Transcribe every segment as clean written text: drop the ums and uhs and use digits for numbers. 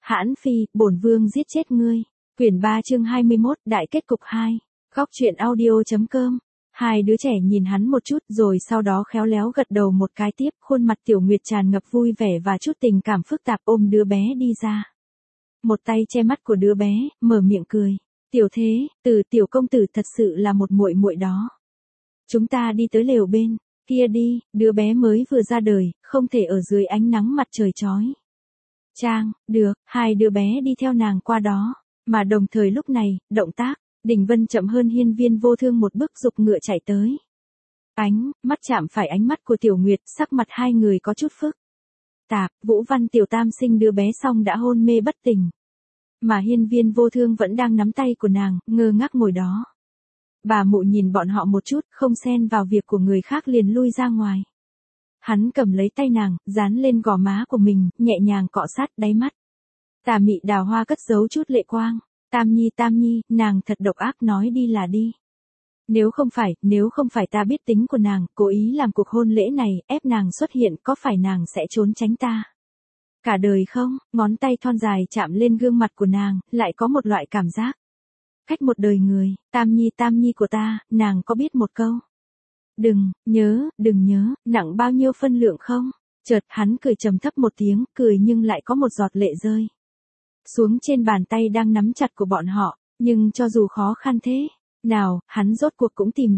Hãn Phi, bổn vương giết chết ngươi. Quyển 3 chương 21, đại kết cục 2. Góc truyện audio.com. Hai đứa trẻ nhìn hắn một chút rồi sau đó khéo léo gật đầu một cái tiếp, khuôn mặt Tiểu Nguyệt tràn ngập vui vẻ và chút tình cảm phức tạp ôm đứa bé đi ra. Một tay che mắt của đứa bé, mở miệng cười. Tiểu Thế, Tiểu công tử thật sự là một muội muội đó. Chúng ta đi tới lều bên kia đi, đứa bé mới vừa ra đời, không thể ở dưới ánh nắng mặt trời chói chang, được, hai đứa bé đi theo nàng qua đó, mà đồng thời lúc này, động tác, Đình Vân chậm hơn Hiên Viên Vô Thương một bước giục ngựa chạy tới. Mắt chạm phải ánh mắt của Tiểu Nguyệt, sắc mặt hai người có chút phức tạp, Vũ Văn Tiểu Tam sinh đứa bé xong đã hôn mê bất tỉnh. Mà Hiên Viên Vô Thương vẫn đang nắm tay của nàng, ngơ ngác ngồi đó. Bà mụ nhìn bọn họ một chút, không xen vào việc của người khác liền lui ra ngoài. Hắn cầm lấy tay nàng, dán lên gò má của mình, nhẹ nhàng cọ sát đáy mắt. Tà Mị Đào Hoa cất giấu chút lệ quang. Tam Nhi, nàng thật độc ác, nói đi là đi. Nếu không phải ta biết tính của nàng, cố ý làm cuộc hôn lễ này, ép nàng xuất hiện, có phải nàng sẽ trốn tránh ta? Cả đời không? Ngón tay thon dài chạm lên gương mặt của nàng, lại có một loại cảm giác. Cách một đời người, Tam Nhi của ta, nàng có biết một câu? Đừng nhớ, nặng bao nhiêu phân lượng không? Chợt hắn cười trầm thấp một tiếng, cười nhưng lại có một giọt lệ rơi xuống trên bàn tay đang nắm chặt của bọn họ, nhưng cho dù khó khăn thế nào, hắn rốt cuộc cũng tìm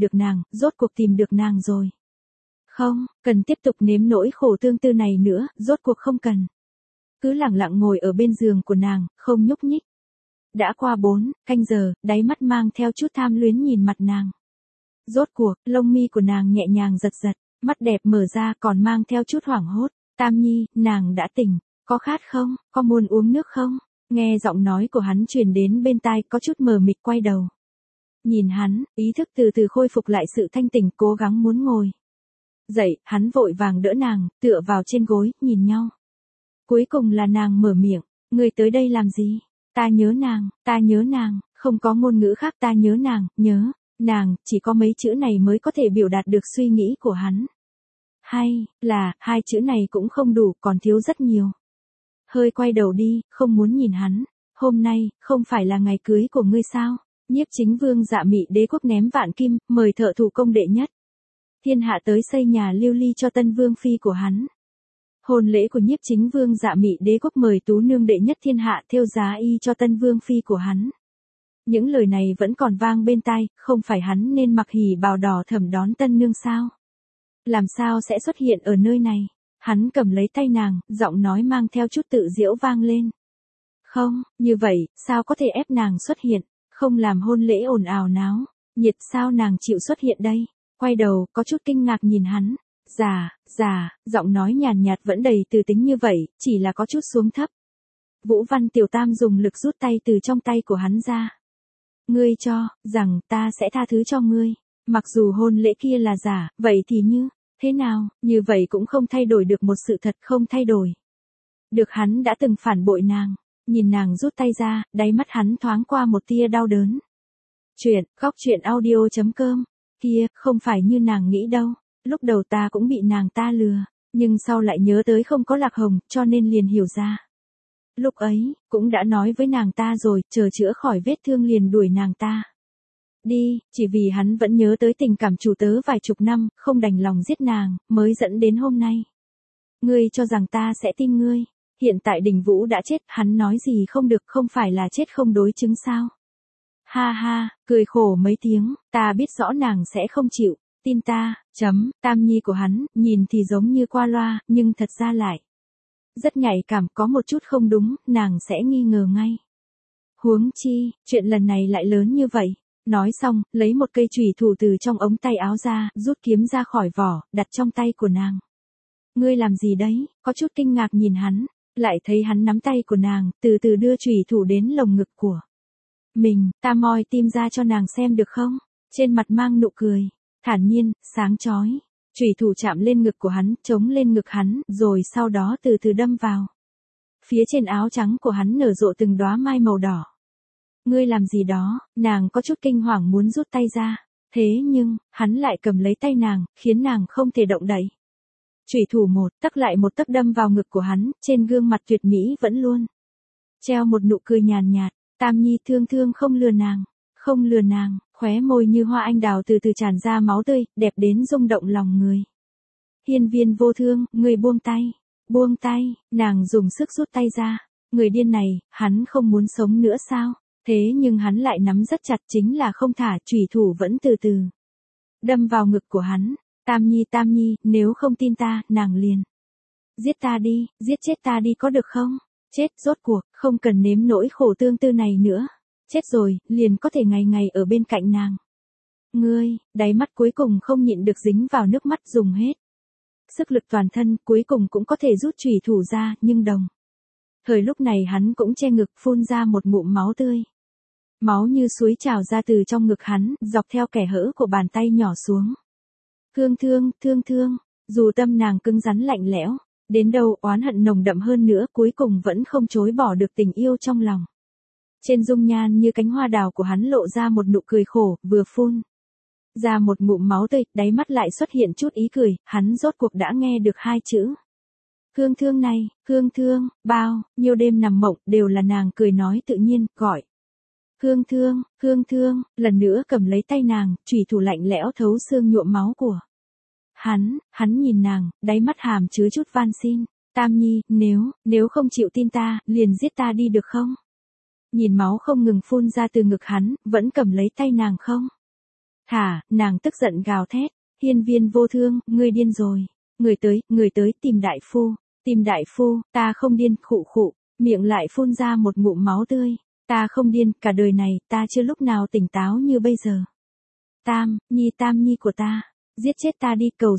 được nàng rồi. Không, cần tiếp tục nếm nỗi khổ tương tư này nữa, rốt cuộc không cần. Cứ lặng lặng ngồi ở bên giường của nàng, không nhúc nhích. Đã qua 4 canh giờ, đáy mắt mang theo chút tham luyến nhìn mặt nàng. Rốt cuộc, lông mi của nàng nhẹ nhàng giật giật, mắt đẹp mở ra còn mang theo chút hoảng hốt. Tam Nhi, nàng đã tỉnh, có khát không, có muốn uống nước không? Nghe giọng nói của hắn truyền đến bên tai, có chút mờ mịt quay đầu. Nhìn hắn, ý thức từ từ khôi phục lại sự thanh tỉnh, cố gắng muốn ngồi dậy, hắn vội vàng đỡ nàng, tựa vào trên gối, nhìn nhau. Cuối cùng là nàng mở miệng, ngươi tới đây làm gì? Ta nhớ nàng, không có ngôn ngữ khác, ta nhớ nàng, chỉ có mấy chữ này mới có thể biểu đạt được suy nghĩ của hắn. Hay là, hai chữ này cũng không đủ, còn thiếu rất nhiều. Hơi quay đầu đi, không muốn nhìn hắn. Hôm nay, không phải là ngày cưới của ngươi sao? Nhiếp Chính Vương Dạ Mị Đế quốc ném vạn kim, mời thợ thủ công đệ nhất thiên hạ tới xây nhà lưu ly cho tân vương phi của hắn. Hôn lễ của Nhiếp Chính Vương Dạ Mị Đế quốc mời tú nương đệ nhất thiên hạ thêu giá y cho tân vương phi của hắn. Những lời này vẫn còn vang bên tai, không phải hắn nên mặc hỉ bào đỏ thẫm đón tân nương sao? Làm sao sẽ xuất hiện ở nơi này? Hắn cầm lấy tay nàng, giọng nói mang theo chút tự giễu vang lên. Không, như vậy, sao có thể ép nàng xuất hiện, không làm hôn lễ ồn ào náo nhiệt, sao nàng chịu xuất hiện đây? Quay đầu, có chút kinh ngạc nhìn hắn. Giọng nói nhàn nhạt vẫn đầy từ tính như vậy, chỉ là có chút xuống thấp. Vũ Văn Tiểu Tam dùng lực rút tay từ trong tay của hắn ra. Ngươi cho rằng ta sẽ tha thứ cho ngươi, mặc dù hôn lễ kia là giả, vậy thì như thế nào, như vậy cũng không thay đổi được một sự thật, không thay đổi được hắn đã từng phản bội nàng. Nhìn nàng rút tay ra, đáy mắt hắn thoáng qua một tia đau đớn. Góc truyện audio.com. Kia, không phải như nàng nghĩ đâu. Lúc đầu ta cũng bị nàng ta lừa, nhưng sau lại nhớ tới không có Lạc Hồng, cho nên liền hiểu ra. Lúc ấy, cũng đã nói với nàng ta rồi, chờ chữa khỏi vết thương liền đuổi nàng ta đi, chỉ vì hắn vẫn nhớ tới tình cảm chủ tớ vài chục năm, không đành lòng giết nàng, mới dẫn đến hôm nay. Ngươi cho rằng ta sẽ tin ngươi? Hiện tại Đình Vũ đã chết, hắn nói gì không được, không phải là chết không đối chứng sao? Ha ha, cười khổ mấy tiếng, ta biết rõ nàng sẽ không chịu tin ta. Tam Nhi của hắn, nhìn thì giống như qua loa, nhưng thật ra lại rất nhạy cảm, có một chút không đúng, nàng sẽ nghi ngờ ngay. Huống chi, chuyện lần này lại lớn như vậy. Nói xong, lấy một cây chùy thủ từ trong ống tay áo ra, rút kiếm ra khỏi vỏ, đặt trong tay của nàng. Ngươi làm gì đấy? Có chút kinh ngạc nhìn hắn, lại thấy hắn nắm tay của nàng, từ từ đưa chùy thủ đến lồng ngực của mình. Ta moi tim ra cho nàng xem được không? Trên mặt mang nụ cười thản nhiên, sáng chói. Chùy thủ chạm lên ngực của hắn, chống lên ngực hắn, rồi sau đó từ từ đâm vào. Phía trên áo trắng của hắn nở rộ từng đóa mai màu đỏ. Ngươi làm gì đó? Nàng có chút kinh hoàng muốn rút tay ra. Thế nhưng, hắn lại cầm lấy tay nàng, khiến nàng không thể động đậy. Chùy thủ một tấc lại một tấc đâm vào ngực của hắn, trên gương mặt tuyệt mỹ vẫn luôn treo một nụ cười nhàn nhạt. Tam Nhi thương thương không lừa nàng, không lừa nàng, khóe môi như hoa anh đào từ từ tràn ra máu tươi, đẹp đến rung động lòng người. Hiên Viên Vô Thương, người buông tay, nàng dùng sức rút tay ra. Người điên này, hắn không muốn sống nữa sao? Thế nhưng hắn lại nắm rất chặt, chính là không thả, chủy thủ vẫn từ từ đâm vào ngực của hắn. Tam Nhi, nếu không tin ta, nàng liền giết ta đi, giết chết ta đi có được không? Chết rốt cuộc, không cần nếm nỗi khổ tương tư này nữa. Chết rồi, liền có thể ngày ngày ở bên cạnh nàng. Ngươi, đáy mắt cuối cùng không nhịn được dính vào nước mắt, dùng hết sức lực toàn thân, cuối cùng cũng có thể rút chủy thủ ra, nhưng đồng thời lúc này hắn cũng che ngực, phun ra một ngụm máu tươi. Máu như suối trào ra từ trong ngực hắn, dọc theo kẻ hở của bàn tay nhỏ xuống. Thương, dù tâm nàng cứng rắn lạnh lẽo, đến đâu oán hận nồng đậm hơn nữa, cuối cùng vẫn không chối bỏ được tình yêu trong lòng. Trên dung nhan như cánh hoa đào của hắn lộ ra một nụ cười khổ, vừa phun ra một ngụm máu tươi, đáy mắt lại xuất hiện chút ý cười, hắn rốt cuộc đã nghe được hai chữ. Thương này, bao nhiêu đêm nằm mộng, đều là nàng cười nói tự nhiên, gọi. Thương, lần nữa cầm lấy tay nàng, chủy thủ lạnh lẽo thấu xương nhuộm máu của hắn nhìn nàng, đáy mắt hàm chứa chút van xin. Tam Nhi, nếu không chịu tin ta, liền giết ta đi được không? Nhìn máu không ngừng phun ra từ ngực hắn, vẫn cầm lấy tay nàng không? Thả, nàng tức giận gào thét. Hiên Viên Vô Thương, ngươi điên rồi. Người tới, tìm đại phu, ta không điên, khụ, miệng lại phun ra một ngụm máu tươi. Ta không điên, cả đời này, ta chưa lúc nào tỉnh táo như bây giờ. Tam Nhi của ta, giết chết ta đi, cầu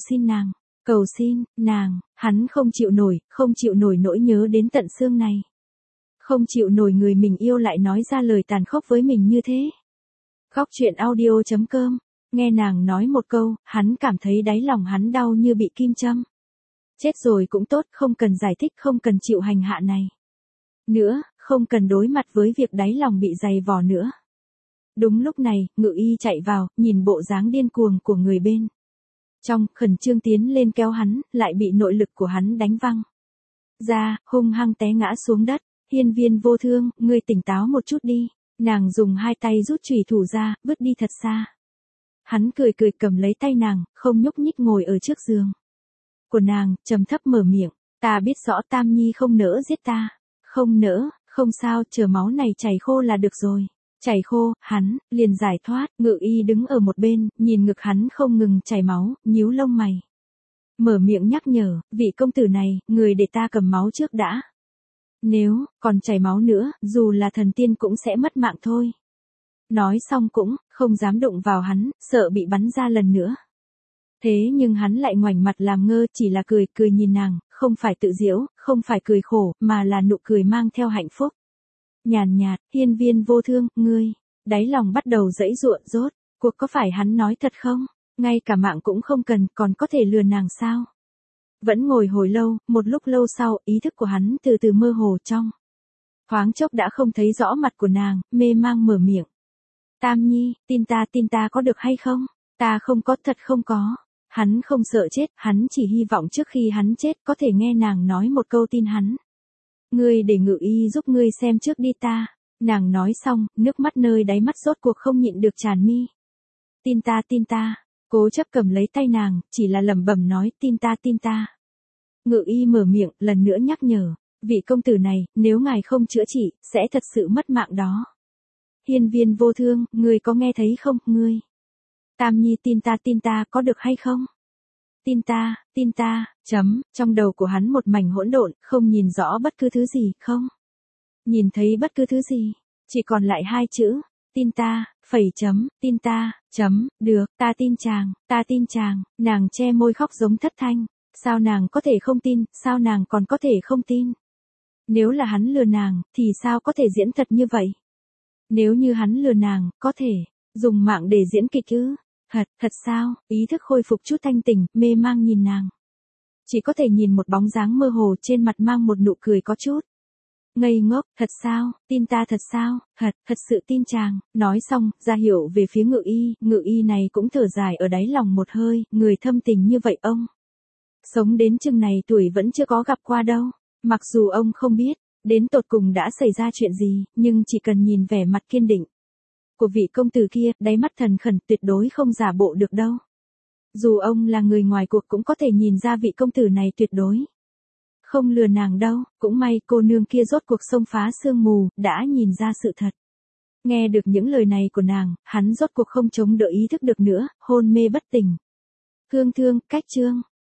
xin nàng, hắn không chịu nổi nỗi nhớ đến tận xương này. Không chịu nổi người mình yêu lại nói ra lời tàn khốc với mình như thế. Khóc chuyện audio.com, nghe nàng nói một câu, hắn cảm thấy đáy lòng hắn đau như bị kim châm. Chết rồi cũng tốt, không cần giải thích, không cần chịu hành hạ này nữa, không cần đối mặt với việc đáy lòng bị dày vò nữa. Đúng lúc này, Ngự Y chạy vào, nhìn bộ dáng điên cuồng của người bên trong, khẩn trương tiến lên kéo hắn, lại bị nội lực của hắn đánh văng ra, hung hăng té ngã xuống đất. Hiên Viên Vô Thương, ngươi tỉnh táo một chút đi. Nàng dùng hai tay rút chủy thủ ra, vứt đi thật xa. Hắn cười cầm lấy tay nàng, không nhúc nhích ngồi ở trước giường của nàng, trầm thấp mở miệng. Ta biết rõ Tam Nhi không nỡ giết ta. Không nỡ, không sao, chờ máu này chảy khô là được rồi. Chảy khô, hắn liền giải thoát. Ngự Y đứng ở một bên, nhìn ngực hắn không ngừng chảy máu, nhíu lông mày. Mở miệng nhắc nhở, vị công tử này, người để ta cầm máu trước đã. Nếu còn chảy máu nữa, dù là thần tiên cũng sẽ mất mạng thôi. Nói xong cũng không dám đụng vào hắn, sợ bị bắn ra lần nữa. Thế nhưng hắn lại ngoảnh mặt làm ngơ, chỉ là cười nhìn nàng, không phải tự giễu, không phải cười khổ, mà là nụ cười mang theo hạnh phúc. Nhàn nhạt, Hiên Viên Vô Thương, ngươi, đáy lòng bắt đầu giãy giụa, rốt cuộc có phải hắn nói thật không? Ngay cả mạng cũng không cần, còn có thể lừa nàng sao? Vẫn ngồi hồi lâu, một lúc lâu sau, ý thức của hắn từ từ mơ hồ trong. Thoáng chốc đã không thấy rõ mặt của nàng, mê mang mở miệng. Tam Nhi, tin ta có được hay không? Ta không có, thật không có. Hắn không sợ chết, hắn chỉ hy vọng trước khi hắn chết có thể nghe nàng nói một câu tin hắn. Ngươi để Ngự Y giúp ngươi xem trước đi ta. Nàng nói xong, nước mắt nơi đáy mắt rốt cuộc không nhịn được tràn mi. Tin ta. Cố chấp cầm lấy tay nàng, chỉ là lẩm bẩm nói tin ta. Ngự Y mở miệng, lần nữa nhắc nhở. Vị công tử này, nếu ngài không chữa trị, sẽ thật sự mất mạng đó. Hiên Viên Vô Thương, ngươi có nghe thấy không, ngươi? Tam Nhi tin ta có được hay không? Tin ta, trong đầu của hắn một mảnh hỗn độn, không nhìn rõ bất cứ thứ gì, không nhìn thấy bất cứ thứ gì, chỉ còn lại hai chữ, tin ta, tin ta, được, ta tin chàng, nàng che môi khóc giống thất thanh, sao nàng có thể không tin, sao nàng còn có thể không tin? Nếu là hắn lừa nàng, thì sao có thể diễn thật như vậy? Nếu như hắn lừa nàng, có thể dùng mạng để diễn kịch ư? Thật sao? Ý thức khôi phục chút thanh tỉnh, mê mang nhìn nàng. Chỉ có thể nhìn một bóng dáng mơ hồ trên mặt mang một nụ cười có chút ngây ngốc. Thật sao? Tin ta thật sao? Thật sự tin chàng. Nói xong, ra hiệu về phía Ngự Y này cũng thở dài ở đáy lòng một hơi, người thâm tình như vậy ông. Sống đến chừng này tuổi vẫn chưa có gặp qua đâu. Mặc dù ông không biết, đến tột cùng đã xảy ra chuyện gì, nhưng chỉ cần nhìn vẻ mặt kiên định của vị công tử kia, đáy mắt thần khẩn tuyệt đối không giả bộ được đâu. Dù ông là người ngoài cuộc cũng có thể nhìn ra vị công tử này tuyệt đối không lừa nàng đâu, cũng may cô nương kia rốt cuộc xông phá sương mù, đã nhìn ra sự thật. Nghe được những lời này của nàng, hắn rốt cuộc không chống đỡ ý thức được nữa, hôn mê bất tỉnh. Cương Thương, Cách Chương.